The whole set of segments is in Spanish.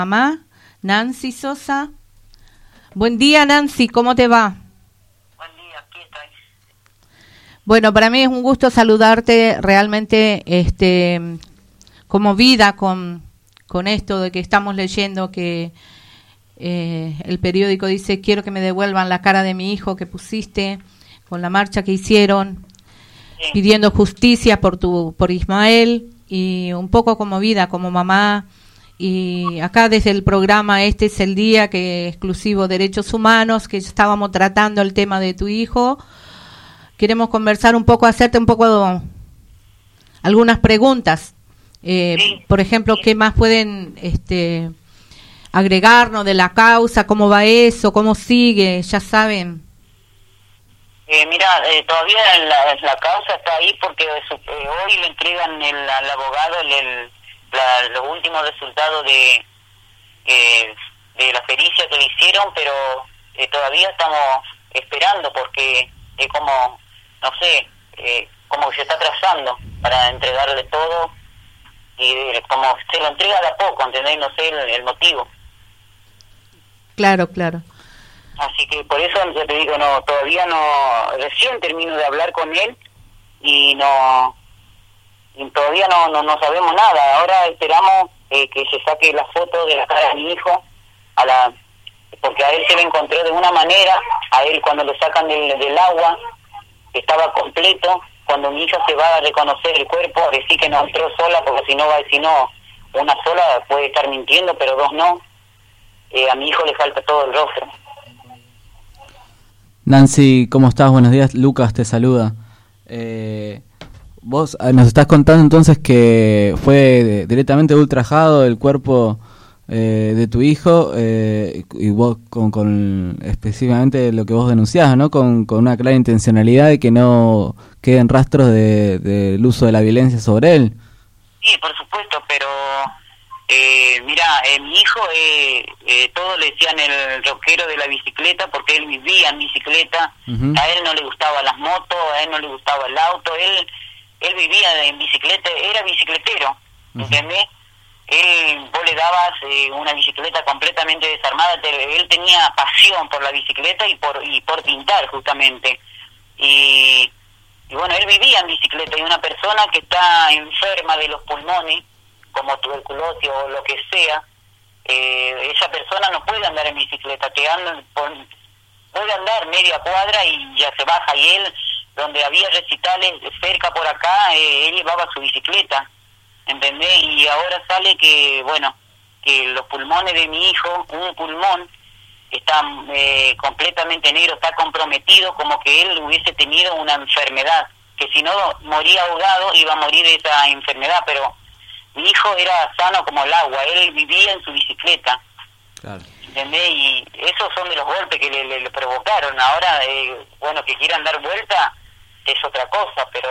Mamá, Nancy Sosa. Buen día, Nancy, ¿cómo te va? Buen día, aquí estoy. Bueno, para mí es un gusto saludarte, realmente conmovida con esto de que estamos leyendo que el periódico dice: quiero que me devuelvan la cara de mi hijo que pusiste con la marcha que hicieron, sí, pidiendo justicia por Ismael, y un poco conmovida como mamá. Y acá desde el programa Este es el Día, que exclusivo Derechos Humanos, que estábamos tratando el tema de tu hijo, queremos conversar un poco, hacerte un poco algunas preguntas. Sí. Por ejemplo, ¿qué más pueden agregarnos de la causa? ¿Cómo va eso? ¿Cómo sigue? Ya saben. Mira, todavía la causa está ahí porque hoy le entregan al abogado los últimos resultados de la pericia que le hicieron, pero todavía estamos esperando porque como, no sé, como que se está atrasando para entregarle todo y como se lo entrega de a poco, ¿entendés? No sé el motivo. Claro, claro. Así que por eso ya te digo, no, todavía no, recién termino de hablar con él y todavía no sabemos nada. Ahora esperamos que se saque la foto de la cara de mi hijo, porque a él se le encontró de una manera, a él cuando lo sacan del agua, estaba completo. Cuando mi hija se va a reconocer el cuerpo, decir que no entró sola, porque si no, una sola puede estar mintiendo, pero dos no. A mi hijo le falta todo el rostro. Nancy, ¿cómo estás? Buenos días, Lucas te saluda. Vos nos estás contando entonces que fue directamente ultrajado el cuerpo de tu hijo, y vos con específicamente lo que vos denunciás, ¿no? Con una clara intencionalidad de que no queden rastros del uso de la violencia sobre él. Sí, por supuesto, pero mira, mi hijo, todos le decían el rockero de la bicicleta porque él vivía en bicicleta. Uh-huh. A él no le gustaban las motos, a él no le gustaba el auto, él vivía en bicicleta, era bicicletero, ¿entendés? Vos le dabas una bicicleta completamente desarmada, él tenía pasión por la bicicleta y por pintar justamente. Y bueno, él vivía en bicicleta, y una persona que está enferma de los pulmones, como tuberculosis o lo que sea, esa persona no puede andar en bicicleta, puede andar media cuadra y ya se baja, y él, donde había recitales cerca por acá, él llevaba su bicicleta, ¿entendés? Y ahora sale que, bueno, que los pulmones de mi hijo, un pulmón está completamente negro, está comprometido, como que él hubiese tenido una enfermedad, que si no moría ahogado iba a morir de esa enfermedad, pero mi hijo era sano como el agua, él vivía en su bicicleta. Claro. ¿Entendés? Y esos son de los golpes que le provocaron. Ahora, bueno, que quieran dar vuelta es otra cosa, pero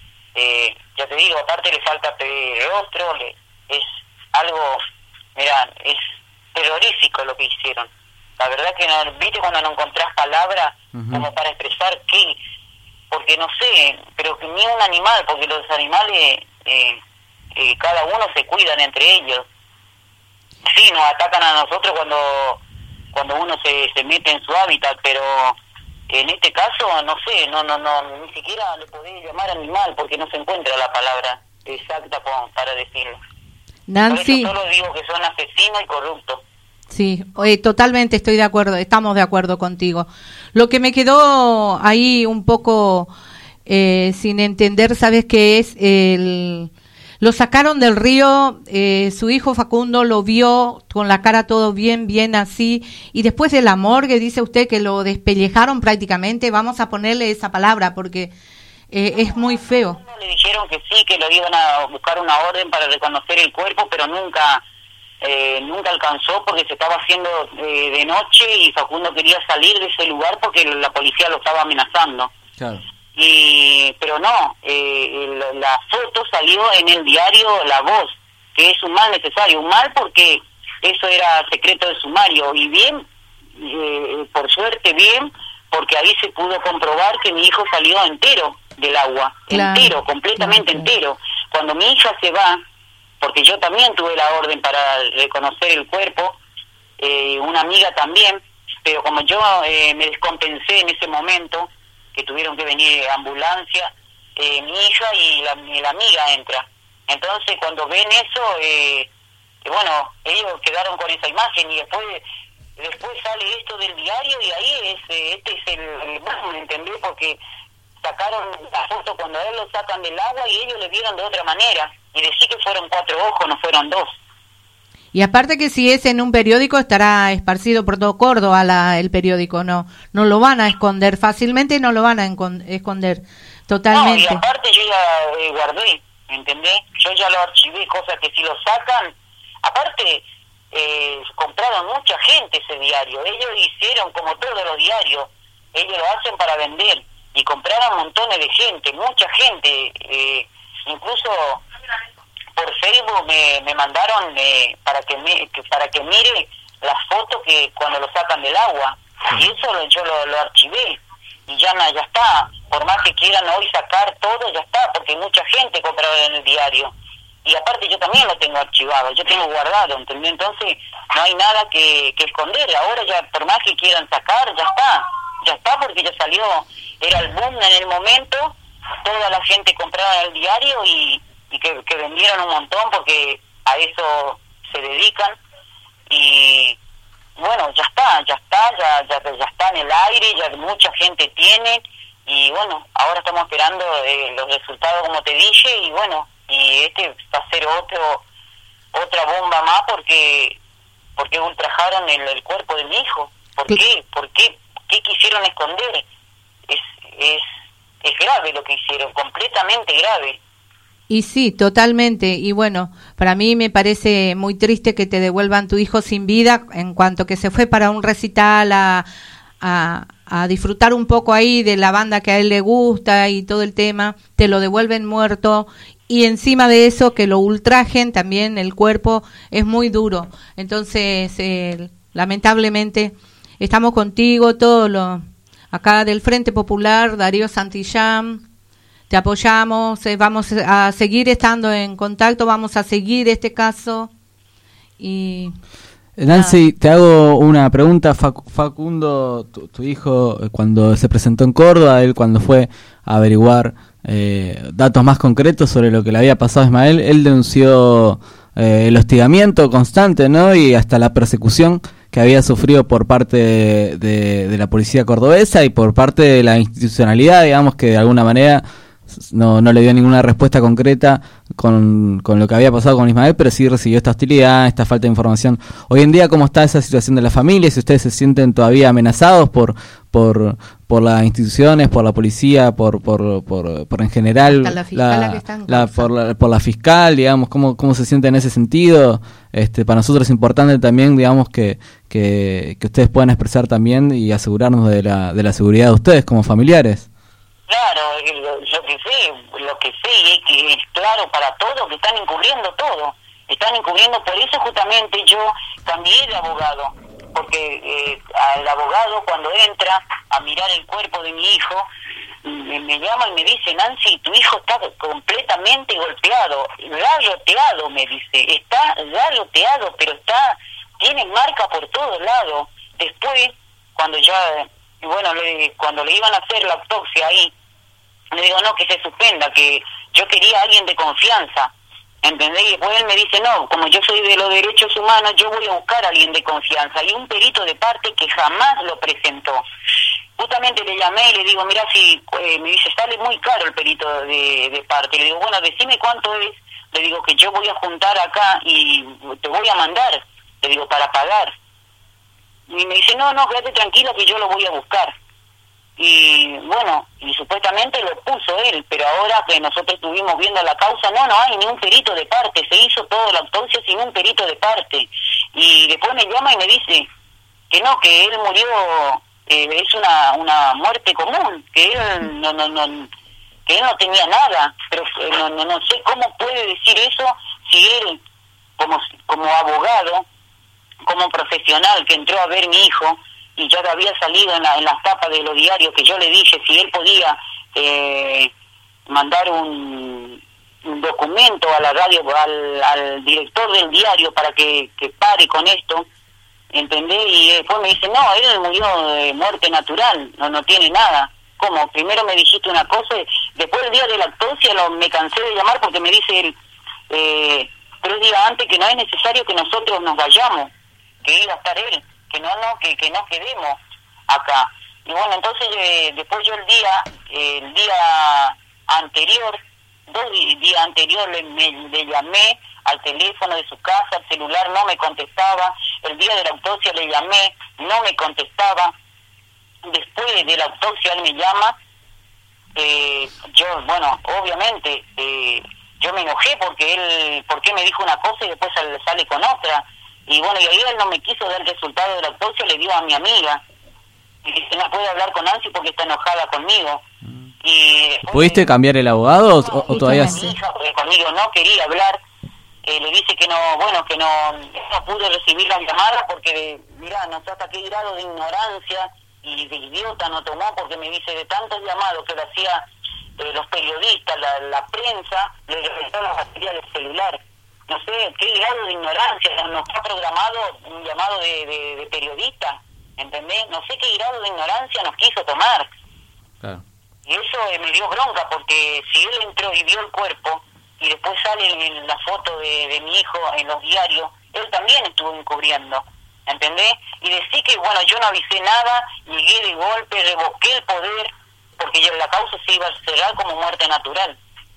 ya te digo, aparte le falta pedir rostro, es algo, mira, es terrorífico lo que hicieron. La verdad que no, viste cuando no encontrás palabras como para expresar qué, porque no sé, pero que ni un animal, porque los animales cada uno se cuidan entre ellos. Sí, nos atacan a nosotros cuando uno se mete en su hábitat, pero en este caso, no sé, no ni siquiera le podés llamar animal porque no se encuentra la palabra exacta para decirlo. Nancy, por eso solo digo que son asesinos y corruptos. Sí, totalmente estoy de acuerdo, estamos de acuerdo contigo. Lo que me quedó ahí un poco sin entender, ¿sabes qué es? Lo sacaron del río, su hijo Facundo lo vio con la cara todo bien así, y después de la morgue dice usted que lo despellejaron prácticamente, vamos a ponerle esa palabra porque es muy feo. Le dijeron que sí, que lo iban a buscar una orden para reconocer el cuerpo, pero nunca alcanzó porque se estaba haciendo de noche y Facundo quería salir de ese lugar porque la policía lo estaba amenazando. Claro. Pero no, la foto salió en el diario La Voz, que es un mal necesario, un mal porque eso era secreto de sumario, y bien, por suerte bien, porque ahí se pudo comprobar que mi hijo salió entero del agua, claro, entero, completamente claro. Entero. Cuando mi hija se va, porque yo también tuve la orden para reconocer el cuerpo, una amiga también, pero como yo me descompensé en ese momento, que tuvieron que venir ambulancia, mi hija y la amiga entra. Entonces cuando ven eso, bueno, ellos quedaron con esa imagen y después sale esto del diario y ahí este es el boom, ¿entendés? Porque sacaron la foto cuando a él lo sacan del agua y ellos le vieron de otra manera. Y decir que fueron 4 ojos, no fueron 2. Y aparte que si es en un periódico estará esparcido por todo Córdoba el periódico, no lo van a esconder fácilmente, no lo van a esconder totalmente. No, y aparte yo ya guardé, ¿entendés? Yo ya lo archivé, cosas que si lo sacan, aparte compraron mucha gente ese diario, ellos hicieron como todos los diarios, ellos lo hacen para vender, y compraron montones de gente, mucha gente, incluso por Facebook me mandaron para que mire las fotos que cuando lo sacan del agua, y eso yo lo archivé y ya está, por más que quieran hoy sacar todo, ya está, porque mucha gente compraron en el diario, y aparte yo también lo tengo archivado, yo tengo guardado, ¿entendés? Entonces no hay nada que esconder, ahora ya por más que quieran sacar, ya está porque ya salió, era el boom en el momento, toda la gente compraba el diario y que vendieron un montón porque a eso se dedican, y bueno, ya está en el aire, ya mucha gente tiene, y bueno, ahora estamos esperando los resultados como te dije, y bueno, y va a ser otra bomba más porque ultrajaron el cuerpo de mi hijo. ¿Por qué? ¿Qué quisieron esconder? Es grave lo que hicieron, completamente grave. Y sí, totalmente. Y bueno, para mí me parece muy triste que te devuelvan tu hijo sin vida, en cuanto que se fue para un recital a disfrutar un poco ahí de la banda que a él le gusta y todo el tema, te lo devuelven muerto, y encima de eso que lo ultrajen también el cuerpo, es muy duro. Entonces, lamentablemente, estamos contigo, acá del Frente Popular, Darío Santillán, te apoyamos, vamos a seguir estando en contacto, vamos a seguir este caso. Y Nancy, te hago una pregunta. Facundo, tu hijo, cuando se presentó en Córdoba, él cuando fue a averiguar datos más concretos sobre lo que le había pasado a Ismael, él denunció el hostigamiento constante, ¿no? Y hasta la persecución que había sufrido por parte de la policía cordobesa y por parte de la institucionalidad, digamos, que de alguna manera no le dio ninguna respuesta concreta con lo que había pasado con Ismael, pero sí recibió esta hostilidad, esta falta de información. Hoy en día, ¿cómo está esa situación de la familia? Si ustedes se sienten todavía amenazados por las instituciones, por la policía, por en general, por la fiscal, digamos, ¿cómo se siente en ese sentido? Para nosotros es importante también, digamos, que ustedes puedan expresar también y asegurarnos de la seguridad de ustedes como familiares. Claro, lo que sé es que es claro para todos que están encubriendo todo, por eso justamente yo cambié de abogado, porque al abogado cuando entra a mirar el cuerpo de mi hijo, me llama y me dice: Nancy, tu hijo está completamente golpeado, garroteado, me dice, está garroteado, pero tiene marca por todos lados. Después, cuando cuando le iban a hacer la autopsia ahí, le digo, no, que se suspenda, que yo quería a alguien de confianza, ¿entendés? Y después él me dice, no, como yo soy de los derechos humanos, yo voy a buscar a alguien de confianza, y un perito de parte que jamás lo presentó. Justamente le llamé y le digo, mira, si me dice, sale muy caro el perito de parte. Le digo, bueno, decime cuánto es. Le digo que yo voy a juntar acá y te voy a mandar, le digo, para pagar. Y me dice, no, quédate tranquilo que yo lo voy a buscar. Y bueno, y supuestamente lo puso él, pero ahora que nosotros estuvimos viendo la causa, no hay ni un perito de parte, se hizo toda la autopsia sin un perito de parte. Y después me llama y me dice que no, que él murió, es una muerte común, que él que él no tenía nada, pero no sé cómo puede decir eso si él, como abogado, como profesional que entró a ver mi hijo, y ya había salido en las tapas de los diarios que yo le dije si él podía mandar un documento a la radio, al director del diario para que pare con esto, ¿entendés? Y después me dice, no, él murió de muerte natural, no tiene nada. ¿Cómo? Primero me dijiste una cosa, después el día de la autopsia me cansé de llamar porque me dice él, 3 días antes, que no es necesario que nosotros nos vayamos, que iba a estar él, que no quedemos acá. Y bueno, entonces después yo el día anterior, 2 días anterior le llamé al teléfono de su casa, el celular no me contestaba, el día de la autopsia le llamé, no me contestaba. Después de la autopsia él me llama, yo, bueno, obviamente, yo me enojé porque me dijo una cosa y después sale con otra. Y bueno, y ahí él no me quiso dar el resultado de la autopsia, le dio a mi amiga. Y dice, no puede hablar con Nancy porque está enojada conmigo. Y ¿pudiste cambiar el abogado o todavía sí? Mi hija, porque conmigo no quería hablar. Le dice que no pude recibir la llamada porque, mirá, no sé hasta qué grado de ignorancia y de idiota no tomó, porque me dice, de tantos llamados que le hacía los periodistas, la prensa, le reventó la batería del celular. No sé qué grado de ignorancia, nos ha programado un llamado de periodista, ¿entendés? No sé qué grado de ignorancia nos quiso tomar. Claro. Y eso me dio bronca, porque si él entró y vio el cuerpo, y después sale en la foto de mi hijo en los diarios, él también estuvo encubriendo, ¿entendés? Y decir que, bueno, yo no avisé nada, llegué de golpe, revoqué el poder, porque la causa se iba a cerrar como muerte natural.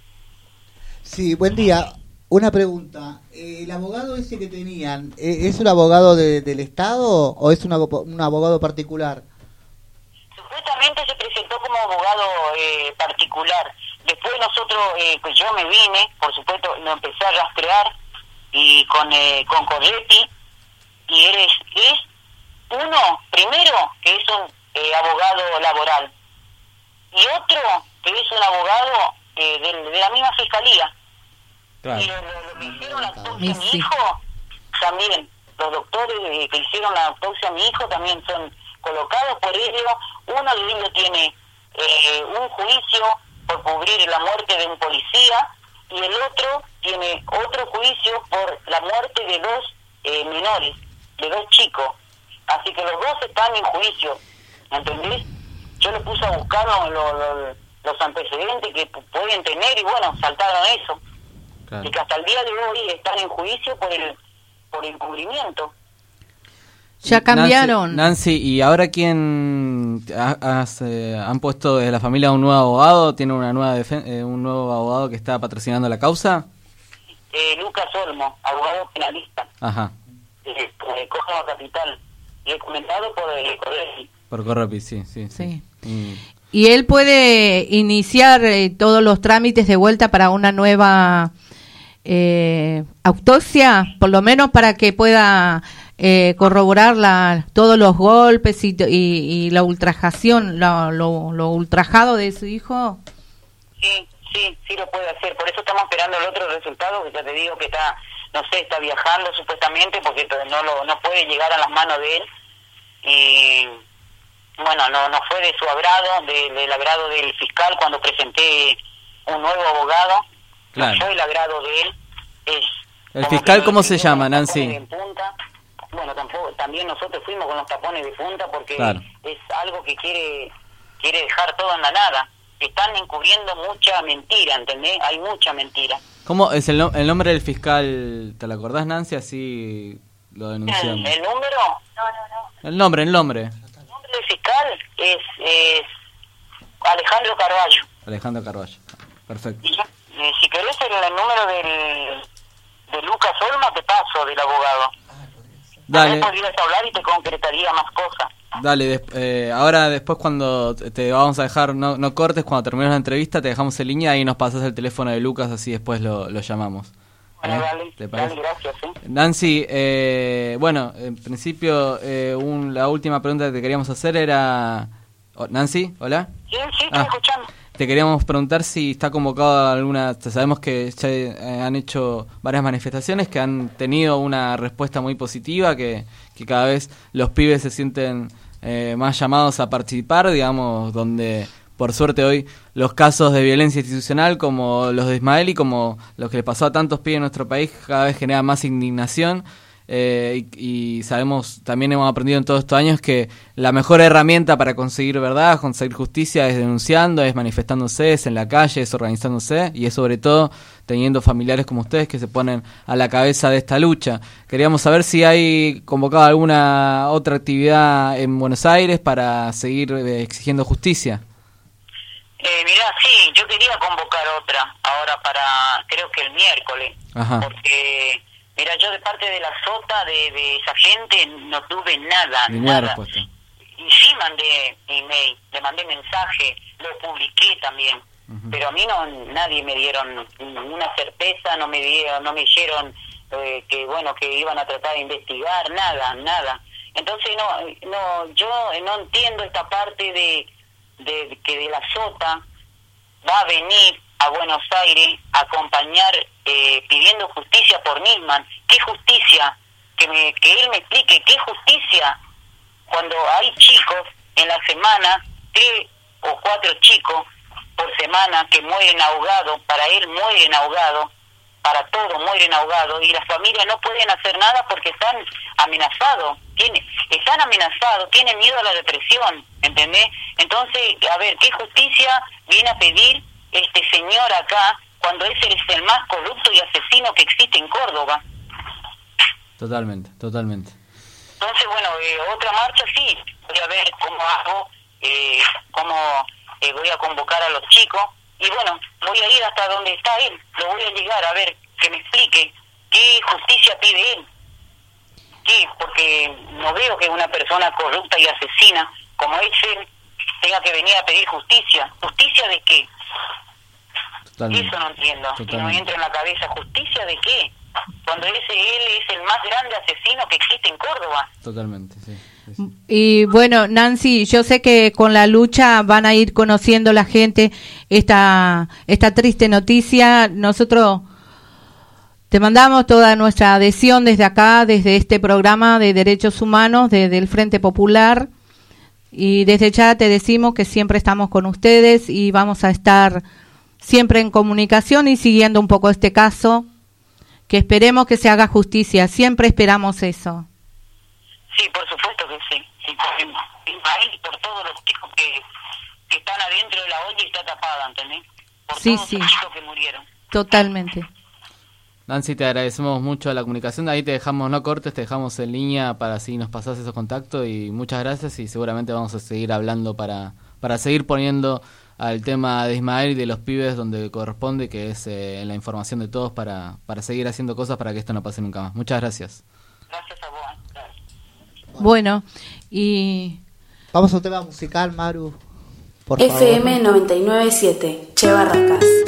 Sí, buen día. Una pregunta. ¿El abogado ese que tenían, es un abogado del Estado o es un abogado particular? Supuestamente se presentó como abogado particular. Después nosotros, pues yo me vine, por supuesto, lo empecé a rastrear y con Corretti, y él es uno, primero, que es un abogado laboral, y otro, que es un abogado de la misma fiscalía. Claro. Y lo que hicieron la autopsia a mi hijo, también, los doctores que hicieron la autopsia a mi hijo también son colocados por ellos. Uno de ellos tiene un juicio por cubrir la muerte de un policía, y el otro tiene otro juicio por la muerte de 2 menores, de 2 chicos. Así que los 2 están en juicio, ¿entendés? Yo le puse a buscar los antecedentes que pueden tener, y bueno, saltaron eso. Claro. Y que hasta el día de hoy están en juicio por encubrimiento. Ya cambiaron. Nancy, ¿y ahora quién han puesto desde la familia un nuevo abogado? ¿Tiene un nuevo abogado que está patrocinando la causa? Lucas Olmo, abogado penalista. Ajá. Córdoba Capital. Y comentado por Correpi. Por Correpi, sí. Y él puede iniciar todos los trámites de vuelta para una nueva autopsia, por lo menos para que pueda corroborar todos los golpes y la ultrajación, lo ultrajado de su hijo. Sí lo puede hacer. Por eso estamos esperando el otro resultado, que ya te digo que está, no sé, está viajando supuestamente, porque no puede llegar a las manos de él. Y bueno, no fue de su agrado, del agrado del fiscal cuando presenté un nuevo abogado. Claro. No fue el agrado de él. ¿El fiscal cómo se llama, Nancy? Bueno, también nosotros fuimos con los tapones de punta, porque claro, es algo que quiere dejar todo en la nada. Están encubriendo mucha mentira, ¿entendés? Hay mucha mentira. ¿Cómo es el nombre del fiscal? ¿Te lo acordás, Nancy? Así lo denunciamos. ¿El número? No. El nombre. El nombre del fiscal es Alejandro Carballo. Alejandro Carballo, perfecto. Y si querés el número de Lucas Olmo, te paso, del abogado. Dale. Podrías hablar y te concretaría más cosas. Dale, ahora después cuando te vamos a dejar, no cortes, cuando terminemos la entrevista te dejamos en línea y nos pasas el teléfono de Lucas, así después lo llamamos. Bueno, dale, gracias. Nancy, bueno, en principio la última pregunta que te queríamos hacer era... Nancy, ¿hola? Sí, estoy escuchando. Te queríamos preguntar si está convocada alguna... Sabemos que ya han hecho varias manifestaciones que han tenido una respuesta muy positiva, que cada vez los pibes se sienten más llamados a participar, digamos, donde por suerte hoy los casos de violencia institucional como los de Ismael y como los que le pasó a tantos pibes en nuestro país cada vez genera más indignación. Y sabemos, también hemos aprendido en todos estos años que la mejor herramienta para conseguir verdad, conseguir justicia es denunciando, es manifestándose, es en la calle, es organizándose y es sobre todo teniendo familiares como ustedes que se ponen a la cabeza de esta lucha. Queríamos saber si hay convocado alguna otra actividad en Buenos Aires para seguir exigiendo justicia. Mirá, sí, yo quería convocar otra ahora para, creo que el miércoles. Ajá. Porque... Mira, yo de parte de la SOTA, de esa gente, no tuve nada. Respuesta. Y sí mandé email, le mandé mensaje, lo publiqué también. Pero a mí nadie me dieron una certeza, no me dijeron que iban a tratar de investigar, nada. Entonces yo no entiendo esta parte de que de la SOTA va a venir a Buenos Aires a acompañar pidiendo justicia por Nisman. ¿Qué justicia? Que él me explique qué justicia cuando hay chicos en la semana, 3 o 4 chicos por semana que mueren ahogados, para él mueren ahogados, para todos mueren ahogados, y las familias no pueden hacer nada porque están amenazados, tienen miedo a la represión, ¿entendés? Entonces, a ver, ¿qué justicia viene a pedir este señor acá cuando ese es el más corrupto y asesino que existe en Córdoba? Totalmente. Entonces, bueno, otra marcha sí, voy a ver cómo hago, voy a convocar a los chicos, y bueno, voy a ir hasta donde está él, lo voy a llegar a ver, que me explique qué justicia pide él. ¿Qué? Porque no veo que una persona corrupta y asesina como es él tenga que venir a pedir justicia. ¿Justicia de qué? Totalmente. Eso no entiendo. No me entra en la cabeza. ¿Justicia de qué? Cuando él es el más grande asesino que existe en Córdoba. Totalmente, sí. Y bueno, Nancy, yo sé que con la lucha van a ir conociendo la gente esta triste noticia. Nosotros te mandamos toda nuestra adhesión desde acá, desde este programa de Derechos Humanos, desde el Frente Popular. Y desde ya te decimos que siempre estamos con ustedes y vamos a estar siempre en comunicación y siguiendo un poco este caso, que esperemos que se haga justicia. Siempre esperamos eso. Sí, por supuesto que sí. Y por todos los chicos que están adentro de la olla y está tapada, ¿entendés? Por todos los chicos que murieron. Totalmente. Nancy, te agradecemos mucho la comunicación. Ahí te dejamos, no cortes, te dejamos en línea para si nos pasás esos contactos, y muchas gracias, y seguramente vamos a seguir hablando para seguir poniendo al tema de Ismael y de los pibes donde corresponde, que es en la información de todos, para seguir haciendo cosas para que esto no pase nunca más. Muchas gracias. Gracias a vos. Gracias. Bueno, y... Vamos a un tema musical, Maru, por FM 99.7, Che Barracas.